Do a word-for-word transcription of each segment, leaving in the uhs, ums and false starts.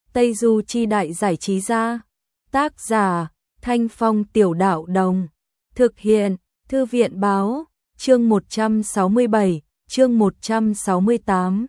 Tây Du Chi Đại Giải Trí Gia. Tác giả Thanh Phong Tiểu Đạo Đồng. Thực hiện Thư viện Báo. Chương một trăm sáu mươi bảy, chương một trăm sáu mươi tám.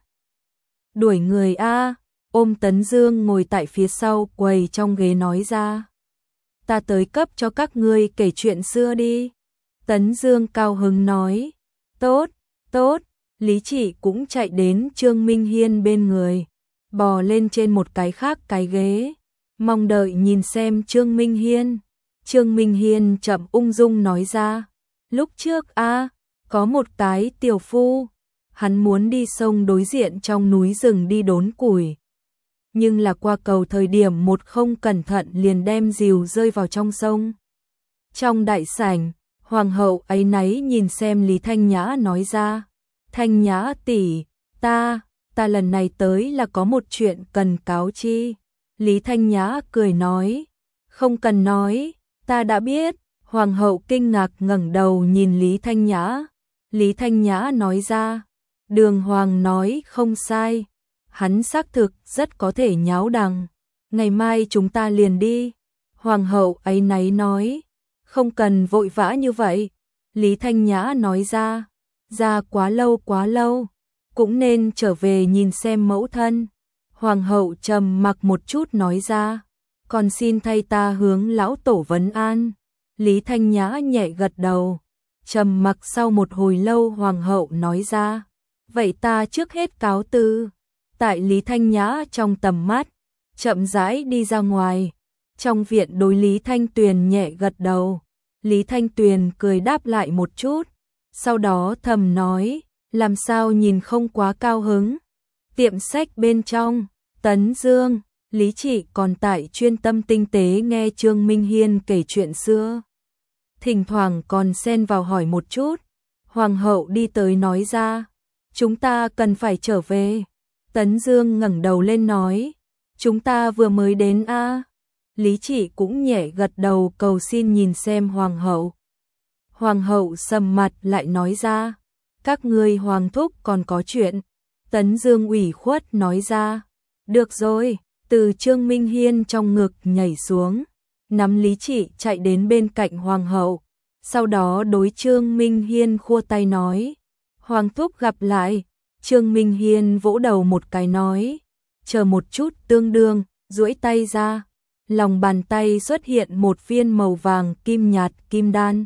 Đuổi người a. Ôm Tấn Dương ngồi tại phía sau quầy trong ghế nói ra. Ta tới cấp cho các ngươi kể chuyện xưa đi. Tấn Dương cao hứng nói. Tốt, tốt. Lý Trị cũng chạy đến Trương Minh Hiên bên người, bò lên trên một cái khác cái ghế, mong đợi nhìn xem Trương Minh Hiên. Trương Minh Hiên chậm ung dung nói ra. Lúc trước a, có một cái tiểu phu, hắn muốn đi sông đối diện trong núi rừng đi đốn củi. Nhưng là qua cầu thời điểm một không cẩn thận liền đem rìu rơi vào trong sông. Trong đại sảnh, hoàng hậu áy náy nhìn xem Lý Thanh Nhã nói ra. Thanh Nhã tỷ, ta, ta lần này tới là có một chuyện cần cáo chi. Lý Thanh Nhã cười nói. Không cần nói, ta đã biết. Hoàng hậu kinh ngạc ngẩng đầu nhìn Lý Thanh Nhã. Lý Thanh Nhã nói ra. Đường Hoàng nói không sai. Hắn xác thực rất có thể nháo đằng. Ngày mai chúng ta liền đi. Hoàng hậu áy náy nói. Không cần vội vã như vậy. Lý Thanh Nhã nói ra. Ra quá lâu quá lâu. Cũng nên trở về nhìn xem mẫu thân. Hoàng hậu trầm mặc một chút nói ra. Còn xin thay ta hướng lão tổ vấn an. Lý Thanh Nhã nhẹ gật đầu. Trầm mặc sau một hồi lâu hoàng hậu nói ra. Vậy ta trước hết cáo từ. Tại Lý Thanh Nhã trong tầm mắt, chậm rãi đi ra ngoài. Trong viện đối Lý Thanh Tuyền nhẹ gật đầu. Lý Thanh Tuyền cười đáp lại một chút. Sau đó thầm nói, làm sao nhìn không quá cao hứng. Tiệm sách bên trong, Tấn Dương, Lý Trị còn tại chuyên tâm tinh tế nghe Trương Minh Hiên kể chuyện xưa. Thỉnh thoảng còn xen vào hỏi một chút. Hoàng hậu đi tới nói ra, chúng ta cần phải trở về. Tấn Dương ngẩng đầu lên nói, chúng ta vừa mới đến a. Lý Trị cũng nhẹ gật đầu cầu xin nhìn xem hoàng hậu. Hoàng hậu sầm mặt lại nói ra, các ngươi hoàng thúc còn có chuyện. Tấn Dương ủy khuất nói ra, được rồi. Từ Trương Minh Hiên trong ngực nhảy xuống, nắm Lý Trị chạy đến bên cạnh hoàng hậu. Sau đó đối Trương Minh Hiên khua tay nói, hoàng thúc gặp lại. Trương Minh Hiên vỗ đầu một cái nói, chờ một chút. Tương đương, duỗi tay ra, lòng bàn tay xuất hiện một viên màu vàng kim nhạt kim đan.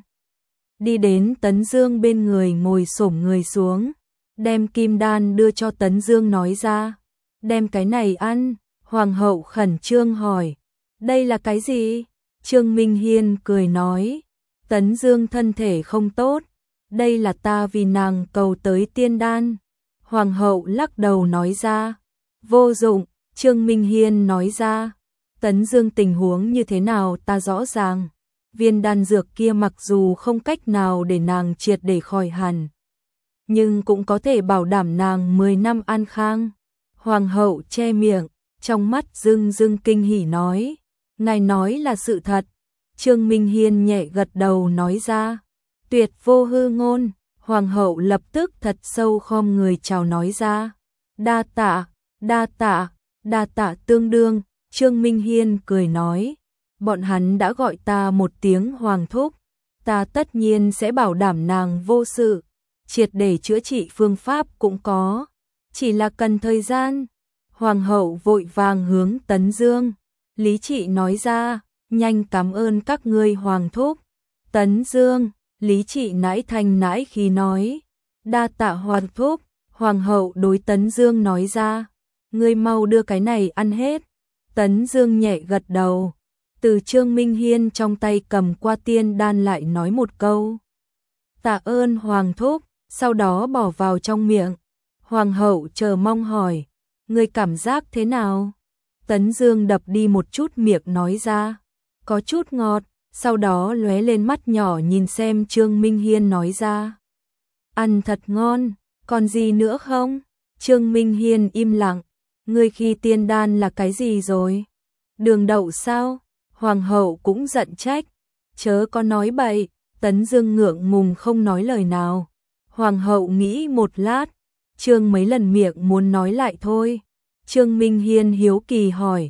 Đi đến Tấn Dương bên người ngồi xổm người xuống, đem kim đan đưa cho Tấn Dương nói ra, đem cái này ăn. Hoàng hậu khẩn trương hỏi, đây là cái gì? Trương Minh Hiên cười nói, Tấn Dương thân thể không tốt, đây là ta vì nàng cầu tới tiên đan. Hoàng hậu lắc đầu nói ra, vô dụng. Trương Minh Hiên nói ra, Tấn Dương tình huống như thế nào ta rõ ràng. Viên đan dược kia mặc dù không cách nào để nàng triệt để khỏi hẳn, nhưng cũng có thể bảo đảm nàng mười năm an khang. Hoàng hậu che miệng, trong mắt rưng rưng kinh hỉ nói, ngài nói là sự thật. Trương Minh Hiên nhẹ gật đầu nói ra, tuyệt vô hư ngôn. Hoàng hậu lập tức thật sâu khom người chào nói ra, đa tạ, đa tạ, đa tạ tương đương. Trương Minh Hiên cười nói, bọn hắn đã gọi ta một tiếng hoàng thúc, ta tất nhiên sẽ bảo đảm nàng vô sự, triệt để chữa trị phương pháp cũng có, chỉ là cần thời gian. Hoàng hậu vội vàng hướng Tấn Dương, Lý Trị nói ra, nhanh cảm ơn các ngươi hoàng thúc. Tấn Dương, Lý Trị nãi thanh nãi khí nói, đa tạ hoàng thúc. Hoàng hậu đối Tấn Dương nói ra, ngươi mau đưa cái này ăn hết. Tấn Dương nhẹ gật đầu, từ Trương Minh Hiên trong tay cầm qua tiên đan lại nói một câu, tạ ơn hoàng thúc, sau đó bỏ vào trong miệng. Hoàng hậu chờ mong hỏi, ngươi cảm giác thế nào? Tấn Dương đập đi một chút miệng nói ra, có chút ngọt. Sau đó lóe lên mắt nhỏ nhìn xem Trương Minh Hiên nói ra, ăn thật ngon, còn gì nữa không? Trương Minh Hiên im lặng, ngươi khi tiên đan là cái gì rồi? Đường đậu sao? Hoàng hậu cũng giận trách, chớ có nói bậy. Tấn Dương ngượng ngùng không nói lời nào. Hoàng hậu nghĩ một lát, Trương mấy lần miệng muốn nói lại thôi. Trương Minh Hiên hiếu kỳ hỏi,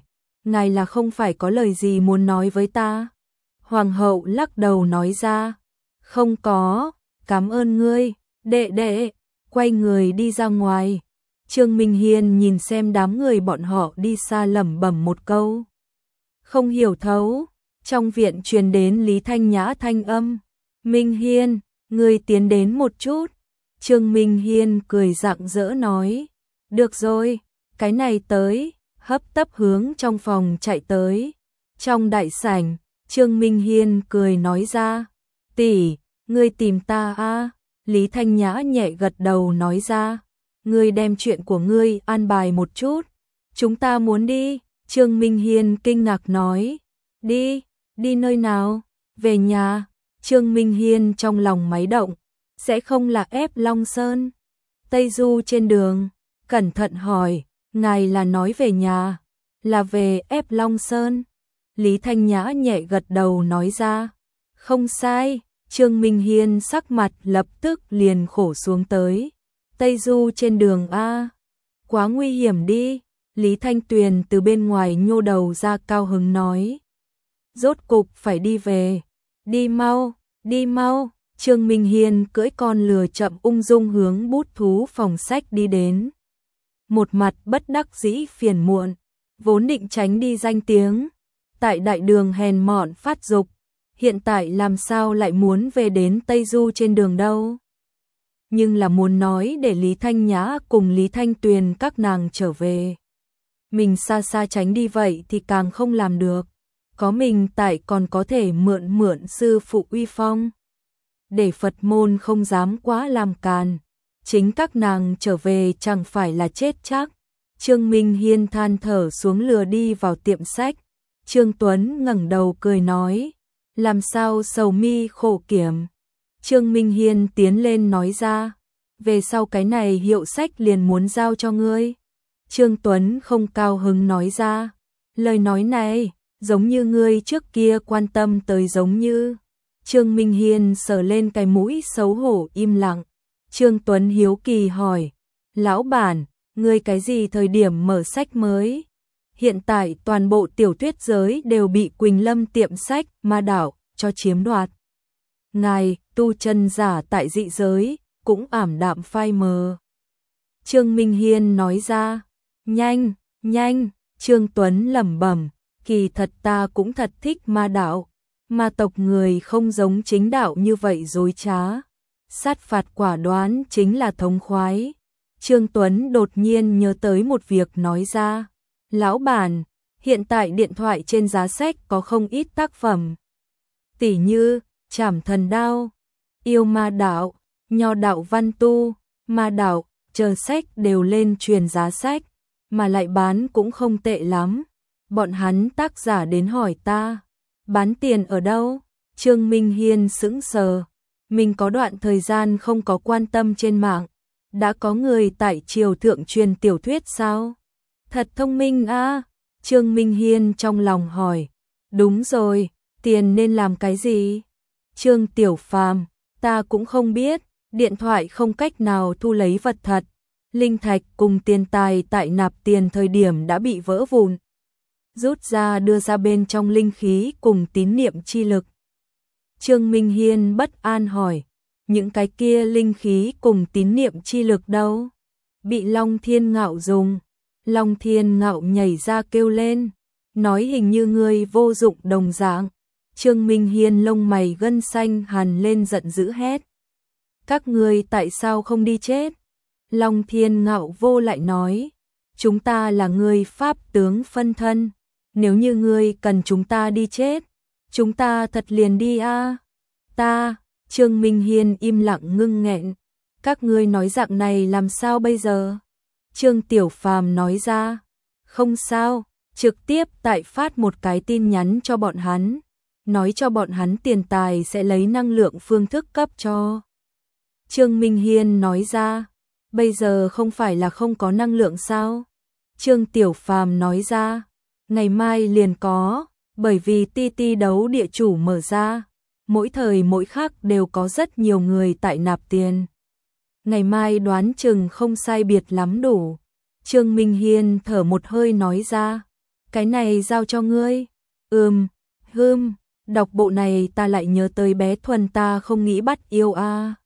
ngài là không phải có lời gì muốn nói với ta? Hoàng hậu lắc đầu nói ra, không có, cảm ơn ngươi, đệ đệ, quay người đi ra ngoài. Trương Minh Hiên nhìn xem đám người bọn họ đi xa lẩm bẩm một câu. Không hiểu thấu, trong viện truyền đến Lý Thanh Nhã thanh âm. Minh Hiên, ngươi tiến đến một chút. Trương Minh Hiên cười rạng rỡ nói. Được rồi, cái này tới, hấp tấp hướng trong phòng chạy tới. Trong đại sảnh, Trương Minh Hiên cười nói ra. Tỷ, ngươi tìm ta à? Lý Thanh Nhã nhẹ gật đầu nói ra. Ngươi đem chuyện của ngươi an bài một chút. Chúng ta muốn đi. Trương Minh Hiên kinh ngạc nói. Đi, đi nơi nào? Về nhà. Trương Minh Hiên trong lòng máy động. Sẽ không là ép Long Sơn. Tây Du trên đường, cẩn thận hỏi. Ngài là nói về nhà, là về ép Long Sơn. Lý Thanh Nhã nhẹ gật đầu nói ra. Không sai. Trương Minh Hiên sắc mặt lập tức liền khổ xuống tới. Tây Du trên đường A. Quá nguy hiểm đi. Lý Thanh Tuyền từ bên ngoài nhô đầu ra cao hứng nói. Rốt cục phải đi về. Đi mau, đi mau. Trương Minh Hiên cưỡi con lừa chậm ung dung hướng bút thú phòng sách đi đến. Một mặt bất đắc dĩ phiền muộn. Vốn định tránh đi danh tiếng. Tại đại đường hèn mọn phát dục. Hiện tại làm sao lại muốn về đến Tây Du trên đường đâu. Nhưng là muốn nói để Lý Thanh Nhã cùng Lý Thanh Tuyền các nàng trở về. Mình xa xa tránh đi vậy thì càng không làm được. Có mình tại còn có thể mượn mượn sư phụ uy phong. Để Phật môn không dám quá làm càn. Chính các nàng trở về chẳng phải là chết chắc. Trương Minh Hiên than thở xuống lừa đi vào tiệm sách. Trương Tuấn ngẩng đầu cười nói. Làm sao sầu mi khổ kiểm. Trương Minh Hiên tiến lên nói ra. Về sau cái này hiệu sách liền muốn giao cho ngươi. Trương Tuấn không cao hứng nói ra. Lời nói này, giống như ngươi trước kia quan tâm tới giống như. Trương Minh Hiên sờ lên cái mũi xấu hổ im lặng. Trương Tuấn hiếu kỳ hỏi. Lão bản, ngươi cái gì thời điểm mở sách mới? Hiện tại toàn bộ tiểu thuyết giới đều bị Quỳnh Lâm tiệm sách Ma Đảo cho chiếm đoạt. Ngài, tu chân giả tại dị giới, cũng ảm đạm phai mờ. Trương Minh Hiên nói ra. Nhanh, nhanh, Trương Tuấn lẩm bẩm, kỳ thật ta cũng thật thích ma đạo. Ma tộc người không giống chính đạo như vậy dối trá. Sát phạt quả đoán chính là thống khoái. Trương Tuấn đột nhiên nhớ tới một việc nói ra. Lão bản, hiện tại điện thoại trên giá sách có không ít tác phẩm. Tỉ như, Trảm Thần Đao, Yêu Ma Đạo, Nho Đạo Văn Tu, Ma Đạo, chờ sách đều lên truyền giá sách, mà lại bán cũng không tệ lắm. Bọn hắn tác giả đến hỏi ta, bán tiền ở đâu? Trương Minh Hiên sững sờ, mình có đoạn thời gian không có quan tâm trên mạng, đã có người tại triều thượng truyền tiểu thuyết sao? Thật thông minh a. Trương Minh Hiên trong lòng hỏi. Đúng rồi, tiền nên làm cái gì? Trương Tiểu Phàm, ta cũng không biết, điện thoại không cách nào thu lấy vật thật. Linh thạch cùng tiền tài tại nạp tiền thời điểm đã bị vỡ vụn. Rút ra đưa ra bên trong linh khí cùng tín niệm chi lực. Trương Minh Hiên bất an hỏi, những cái kia linh khí cùng tín niệm chi lực đâu? Bị Long Thiên Ngạo dùng. Long Thiên Ngạo nhảy ra kêu lên, nói hình như ngươi vô dụng đồng dạng. Trương Minh Hiên lông mày gân xanh hằn lên giận dữ hét. Các ngươi tại sao không đi chết? Long Thiên Ngạo vô lại nói, chúng ta là ngươi pháp tướng phân thân, nếu như ngươi cần chúng ta đi chết, chúng ta thật liền đi a. À? Ta, Trương Minh Hiên im lặng ngưng nghẹn, các ngươi nói dạng này làm sao bây giờ? Trương Tiểu Phàm nói ra, không sao, trực tiếp tại phát một cái tin nhắn cho bọn hắn, nói cho bọn hắn tiền tài sẽ lấy năng lượng phương thức cấp cho. Trương Minh Hiên nói ra, bây giờ không phải là không có năng lượng sao? Trương Tiểu Phàm nói ra, ngày mai liền có, bởi vì ti ti đấu địa chủ mở ra, mỗi thời mỗi khắc đều có rất nhiều người tại nạp tiền. Ngày mai đoán chừng không sai biệt lắm đủ. Trương Minh Hiên thở một hơi nói ra, cái này giao cho ngươi. Ừm, hưm, đọc bộ này ta lại nhớ tới bé Thuần ta không nghĩ bắt yêu a.